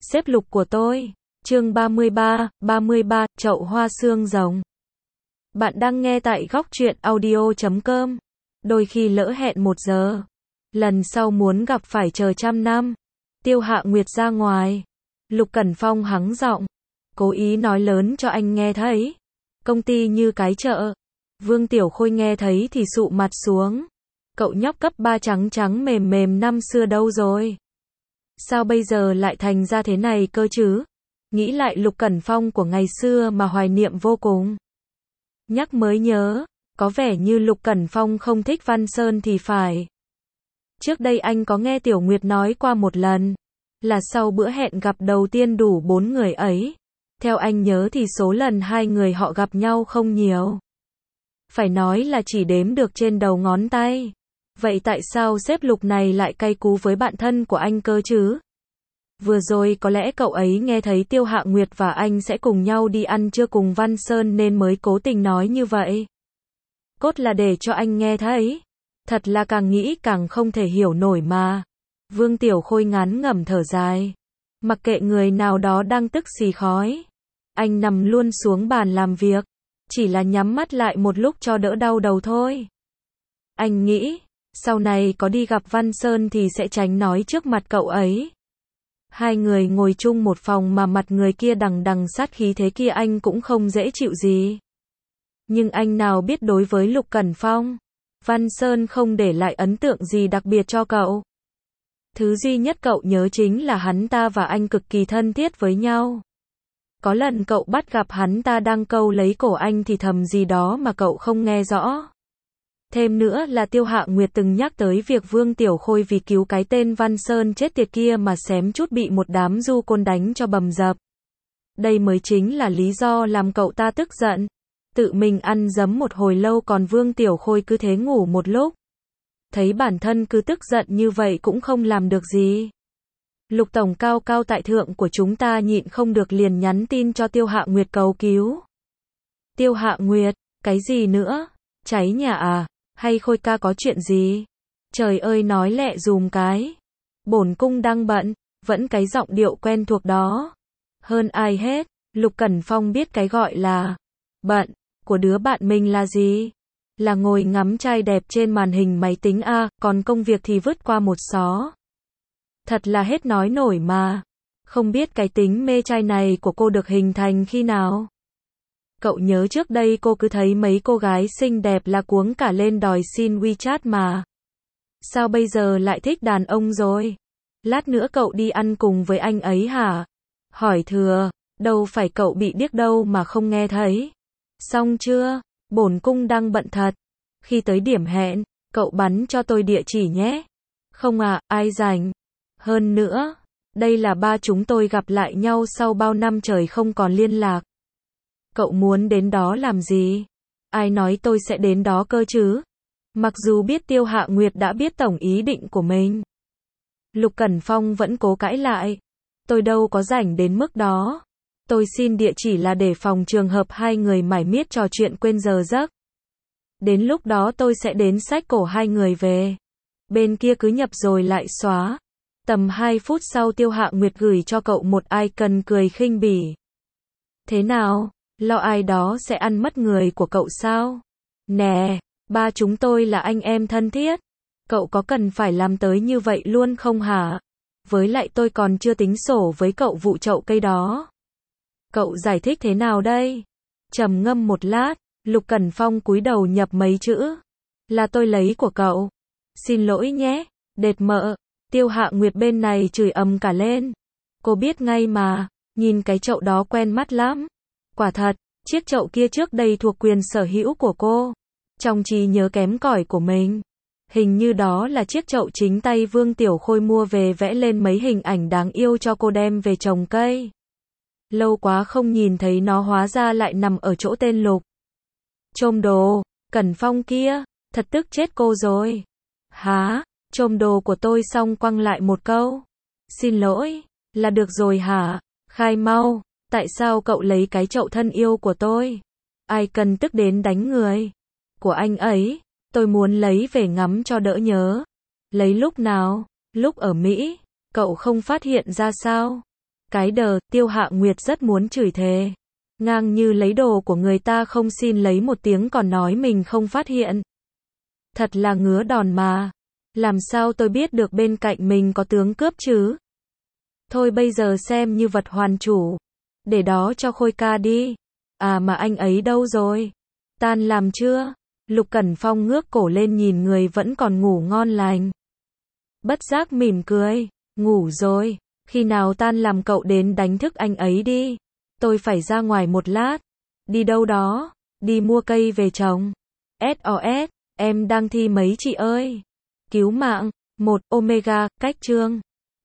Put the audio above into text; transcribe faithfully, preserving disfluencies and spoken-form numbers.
Xếp Lục của tôi. Chương ba mươi ba, ba mươi ba, chậu hoa xương rồng. Bạn đang nghe tại góc truyện audio chấm com. Đôi khi lỡ hẹn một giờ. Lần sau muốn gặp phải chờ trăm năm. Tiêu Hạ Nguyệt ra ngoài. Lục Cẩn Phong hắng giọng. Cố ý nói lớn cho anh nghe thấy. Công ty như cái chợ. Vương Tiểu Khôi nghe thấy thì sụ mặt xuống. Cậu nhóc cấp ba trắng trắng mềm mềm năm xưa đâu rồi? Sao bây giờ lại thành ra thế này cơ chứ? Nghĩ lại Lục Cẩn Phong của ngày xưa mà hoài niệm vô cùng. Nhắc mới nhớ, có vẻ như Lục Cẩn Phong không thích Văn Sơn thì phải. Trước đây anh có nghe Tiểu Nguyệt nói qua một lần, là sau bữa hẹn gặp đầu tiên đủ bốn người ấy. Theo anh nhớ thì số lần hai người họ gặp nhau không nhiều. Phải nói là chỉ đếm được trên đầu ngón tay. Vậy tại sao sếp Lục này lại cay cú với bạn thân của anh cơ chứ? Vừa rồi có lẽ cậu ấy nghe thấy Tiêu Hạ Nguyệt và anh sẽ cùng nhau đi ăn trưa cùng Văn Sơn nên mới cố tình nói như vậy. Cốt là để cho anh nghe thấy. Thật là càng nghĩ càng không thể hiểu nổi mà. Vương Tiểu Khôi ngán ngẩm thở dài. Mặc kệ người nào đó đang tức xì khói. Anh nằm luôn xuống bàn làm việc. Chỉ là nhắm mắt lại một lúc cho đỡ đau đầu thôi. Anh nghĩ, sau này có đi gặp Văn Sơn thì sẽ tránh nói trước mặt cậu ấy. Hai người ngồi chung một phòng mà mặt người kia đằng đằng sát khí thế kia anh cũng không dễ chịu gì. Nhưng anh nào biết đối với Lục Cẩn Phong, Văn Sơn không để lại ấn tượng gì đặc biệt cho cậu. Thứ duy nhất cậu nhớ chính là hắn ta và anh cực kỳ thân thiết với nhau. Có lần cậu bắt gặp hắn ta đang câu lấy cổ anh thì thầm gì đó mà cậu không nghe rõ. Thêm nữa là Tiêu Hạ Nguyệt từng nhắc tới việc Vương Tiểu Khôi vì cứu cái tên Văn Sơn chết tiệt kia mà xém chút bị một đám du côn đánh cho bầm dập. Đây mới chính là lý do làm cậu ta tức giận. Tự mình ăn dấm một hồi lâu còn Vương Tiểu Khôi cứ thế ngủ một lúc. Thấy bản thân cứ tức giận như vậy cũng không làm được gì. Lục tổng cao cao tại thượng của chúng ta nhịn không được liền nhắn tin cho Tiêu Hạ Nguyệt cầu cứu. Tiêu Hạ Nguyệt, cái gì nữa? Cháy nhà à? Hay Khôi ca có chuyện gì? Trời ơi nói lẹ dùm cái. Bổn cung đang bận, vẫn cái giọng điệu quen thuộc đó. Hơn ai hết, Lục Cẩn Phong biết cái gọi là bận của đứa bạn mình là gì? Là ngồi ngắm trai đẹp trên màn hình máy tính a, còn công việc thì vứt qua một xó. Thật là hết nói nổi mà. Không biết cái tính mê trai này của cô được hình thành khi nào? Cậu nhớ trước đây cô cứ thấy mấy cô gái xinh đẹp là cuống cả lên đòi xin WeChat mà. Sao bây giờ lại thích đàn ông rồi? Lát nữa cậu đi ăn cùng với anh ấy hả? Hỏi thừa, đâu phải cậu bị điếc đâu mà không nghe thấy. Xong chưa? Bổn cung đang bận thật. Khi tới điểm hẹn, cậu bắn cho tôi địa chỉ nhé. Không à, ai rảnh? Hơn nữa, đây là ba chúng tôi gặp lại nhau sau bao năm trời không còn liên lạc. Cậu muốn đến đó làm gì? Ai nói tôi sẽ đến đó cơ chứ? Mặc dù biết Tiêu Hạ Nguyệt đã biết tổng ý định của mình. Lục Cẩn Phong vẫn cố cãi lại. Tôi đâu có rảnh đến mức đó. Tôi xin địa chỉ là để phòng trường hợp hai người mải miết trò chuyện quên giờ giấc. Đến lúc đó tôi sẽ đến xách cổ hai người về. Bên kia cứ nhập rồi lại xóa. Tầm hai phút sau Tiêu Hạ Nguyệt gửi cho cậu một icon cười khinh bỉ. Thế nào? Lo ai đó sẽ ăn mất người của cậu sao? Nè, ba chúng tôi là anh em thân thiết. Cậu có cần phải làm tới như vậy luôn không hả? Với lại tôi còn chưa tính sổ với cậu vụ chậu cây đó. Cậu giải thích thế nào đây? Trầm ngâm một lát, Lục Cẩn Phong cúi đầu nhập mấy chữ. Là tôi lấy của cậu. Xin lỗi nhé, đệt mợ. Tiêu Hạ Nguyệt bên này chửi ầm cả lên. Cô biết ngay mà, nhìn cái chậu đó quen mắt lắm. Quả thật, chiếc chậu kia trước đây thuộc quyền sở hữu của cô. Trong trí nhớ kém cỏi của mình. Hình như đó là chiếc chậu chính tay Vương Tiểu Khôi mua về vẽ lên mấy hình ảnh đáng yêu cho cô đem về trồng cây. Lâu quá không nhìn thấy nó hóa ra lại nằm ở chỗ tên Lục. Trôm đồ, Cẩn Phong kia, thật tức chết cô rồi. Hả? Trôm đồ của tôi xong quăng lại một câu. Xin lỗi, là được rồi hả? Khai mau, tại sao cậu lấy cái chậu thân yêu của tôi? Ai cần tức đến đánh người? Của anh ấy, tôi muốn lấy về ngắm cho đỡ nhớ. Lấy lúc nào? Lúc ở Mỹ, cậu không phát hiện ra sao? Cái đờ, Tiêu Hạ Nguyệt rất muốn chửi thề. Ngang như lấy đồ của người ta không xin lấy một tiếng còn nói mình không phát hiện. Thật là ngứa đòn mà. Làm sao tôi biết được bên cạnh mình có tướng cướp chứ? Thôi bây giờ xem như vật hoàn chủ. Để đó cho Khôi ca đi. À mà anh ấy đâu rồi? Tan làm chưa? Lục Cẩn Phong ngước cổ lên nhìn người vẫn còn ngủ ngon lành. Bất giác mỉm cười. Ngủ rồi. Khi nào tan làm cậu đến đánh thức anh ấy đi. Tôi phải ra ngoài một lát. Đi đâu đó? Đi mua cây về trồng. ét o ét, em đang thi mấy chị ơi? Cứu mạng. Một, Omega, cách chương.